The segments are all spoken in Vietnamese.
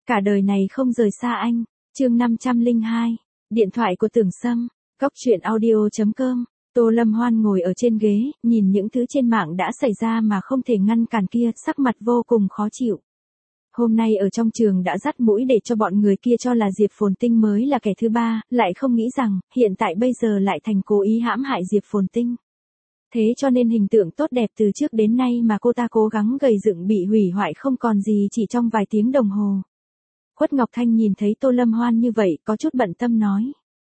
Cả đời này không rời xa anh. Chương 502. Điện thoại của Tưởng Sâm. Góc truyện audio.com. Tô Lâm Hoan ngồi ở trên ghế, nhìn những thứ trên mạng đã xảy ra mà không thể ngăn cản kia, sắc mặt vô cùng khó chịu. Hôm nay ở trong trường đã dắt mũi để cho bọn người kia cho là Diệp Phồn Tinh mới là kẻ thứ ba, lại không nghĩ rằng, hiện tại bây giờ lại thành cố ý hãm hại Diệp Phồn Tinh. Thế cho nên hình tượng tốt đẹp từ trước đến nay mà cô ta cố gắng gầy dựng bị hủy hoại không còn gì chỉ trong vài tiếng đồng hồ. Khuất Ngọc Thanh nhìn thấy Tô Lâm Hoan như vậy, có chút bận tâm nói.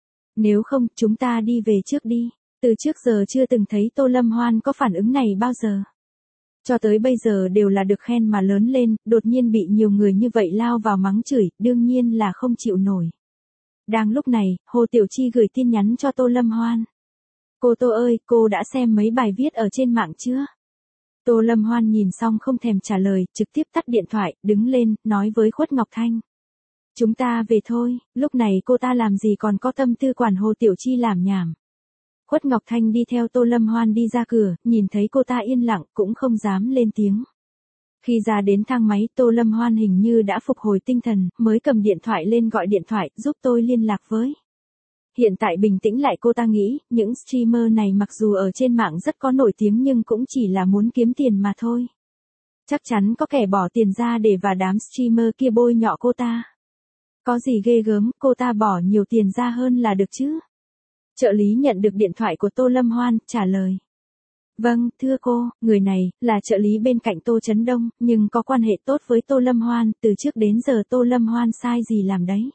Nếu không, chúng ta đi về trước đi. Từ trước giờ chưa từng thấy Tô Lâm Hoan có phản ứng này bao giờ. Cho tới bây giờ đều là được khen mà lớn lên, đột nhiên bị nhiều người như vậy lao vào mắng chửi, đương nhiên là không chịu nổi. Đang lúc này, Hồ Tiểu Chi gửi tin nhắn cho Tô Lâm Hoan. Cô Tô ơi, cô đã xem mấy bài viết ở trên mạng chưa? Tô Lâm Hoan nhìn xong không thèm trả lời, trực tiếp tắt điện thoại, đứng lên, nói với Khuất Ngọc Thanh. Chúng ta về thôi, lúc này cô ta làm gì còn có tâm tư quản Hồ Tiểu Chi làm nhảm. Khuất Ngọc Thanh đi theo Tô Lâm Hoan đi ra cửa, nhìn thấy cô ta yên lặng, cũng không dám lên tiếng. Khi ra đến thang máy, Tô Lâm Hoan hình như đã phục hồi tinh thần, mới cầm điện thoại lên gọi điện thoại, giúp tôi liên lạc với. Hiện tại bình tĩnh lại cô ta nghĩ, những streamer này mặc dù ở trên mạng rất có nổi tiếng nhưng cũng chỉ là muốn kiếm tiền mà thôi. Chắc chắn có kẻ bỏ tiền ra để và đám streamer kia bôi nhọ cô ta. Có gì ghê gớm, cô ta bỏ nhiều tiền ra hơn là được chứ. Trợ lý nhận được điện thoại của Tô Lâm Hoan, trả lời. Vâng, thưa cô, người này, là trợ lý bên cạnh Tô Chấn Đông, nhưng có quan hệ tốt với Tô Lâm Hoan, từ trước đến giờ Tô Lâm Hoan sai gì làm đấy.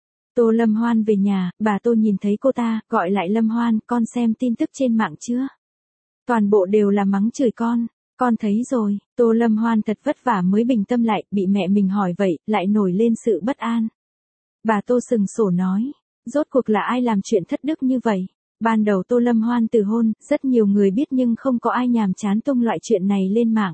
Tô Lâm Hoan về nhà, bà Tô nhìn thấy cô ta, gọi lại Lâm Hoan, con xem tin tức trên mạng chưa? Toàn bộ đều là mắng chửi con thấy rồi, Tô Lâm Hoan thật vất vả mới bình tâm lại, bị mẹ mình hỏi vậy, lại nổi lên sự bất an. Bà Tô sừng sổ nói, rốt cuộc là ai làm chuyện thất đức như vậy? Ban đầu Tô Lâm Hoan từ hôn, rất nhiều người biết nhưng không có ai nhàm chán tung loại chuyện này lên mạng.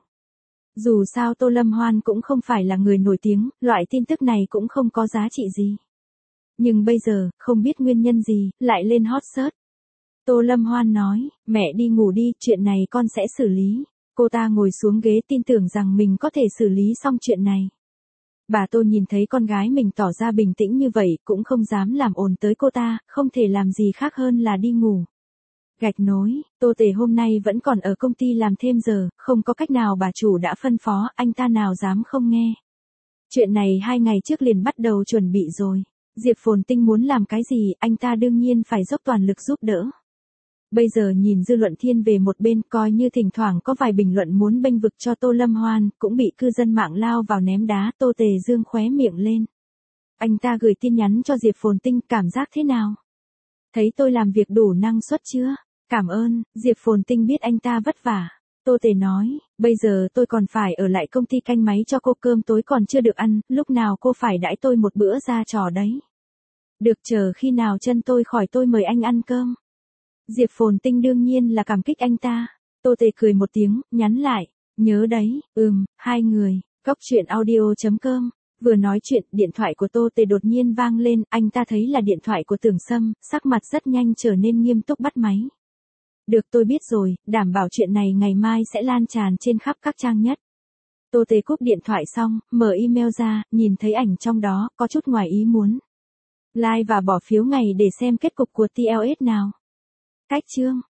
Dù sao Tô Lâm Hoan cũng không phải là người nổi tiếng, loại tin tức này cũng không có giá trị gì. Nhưng bây giờ, không biết nguyên nhân gì, lại lên hot search. Tô Lâm Hoan nói, mẹ đi ngủ đi, chuyện này con sẽ xử lý. Cô ta ngồi xuống ghế tin tưởng rằng mình có thể xử lý xong chuyện này. Bà Tô nhìn thấy con gái mình tỏ ra bình tĩnh như vậy, cũng không dám làm ồn tới cô ta, không thể làm gì khác hơn là đi ngủ. Gạch nối, Tô Tề hôm nay vẫn còn ở công ty làm thêm giờ, không có cách nào bà chủ đã phân phó, anh ta nào dám không nghe. Chuyện này 2 ngày trước liền bắt đầu chuẩn bị rồi. Diệp Phồn Tinh muốn làm cái gì, anh ta đương nhiên phải dốc toàn lực giúp đỡ. Bây giờ nhìn dư luận thiên về một bên, coi như thỉnh thoảng có vài bình luận muốn bênh vực cho Tô Lâm Hoan, cũng bị cư dân mạng lao vào ném đá. Tô Tề dương khóe miệng lên. Anh ta gửi tin nhắn cho Diệp Phồn Tinh, cảm giác thế nào? Thấy tôi làm việc đủ năng suất chưa? Cảm ơn. Diệp Phồn Tinh biết anh ta vất vả. Tô Tề nói, bây giờ tôi còn phải ở lại công ty canh máy cho cô, cơm tối còn chưa được ăn, lúc nào cô phải đãi tôi một bữa ra trò đấy. Được, chờ khi nào chân tôi khỏi tôi mời anh ăn cơm. Diệp Phồn Tinh đương nhiên là cảm kích anh ta. Tô Tề cười một tiếng, nhắn lại, nhớ đấy, hai người. Góc truyện audio.com. Vừa nói chuyện, điện thoại của Tô Tề đột nhiên vang lên, anh ta thấy là điện thoại của Tưởng Sâm, sắc mặt rất nhanh trở nên nghiêm túc bắt máy. Được, tôi biết rồi, đảm bảo chuyện này ngày mai sẽ lan tràn trên khắp các trang nhất. Tô Tề cúp điện thoại xong, mở email ra, nhìn thấy ảnh trong đó, có chút ngoài ý muốn. Like và bỏ phiếu ngày để xem kết cục của TLS nào. Cách chương.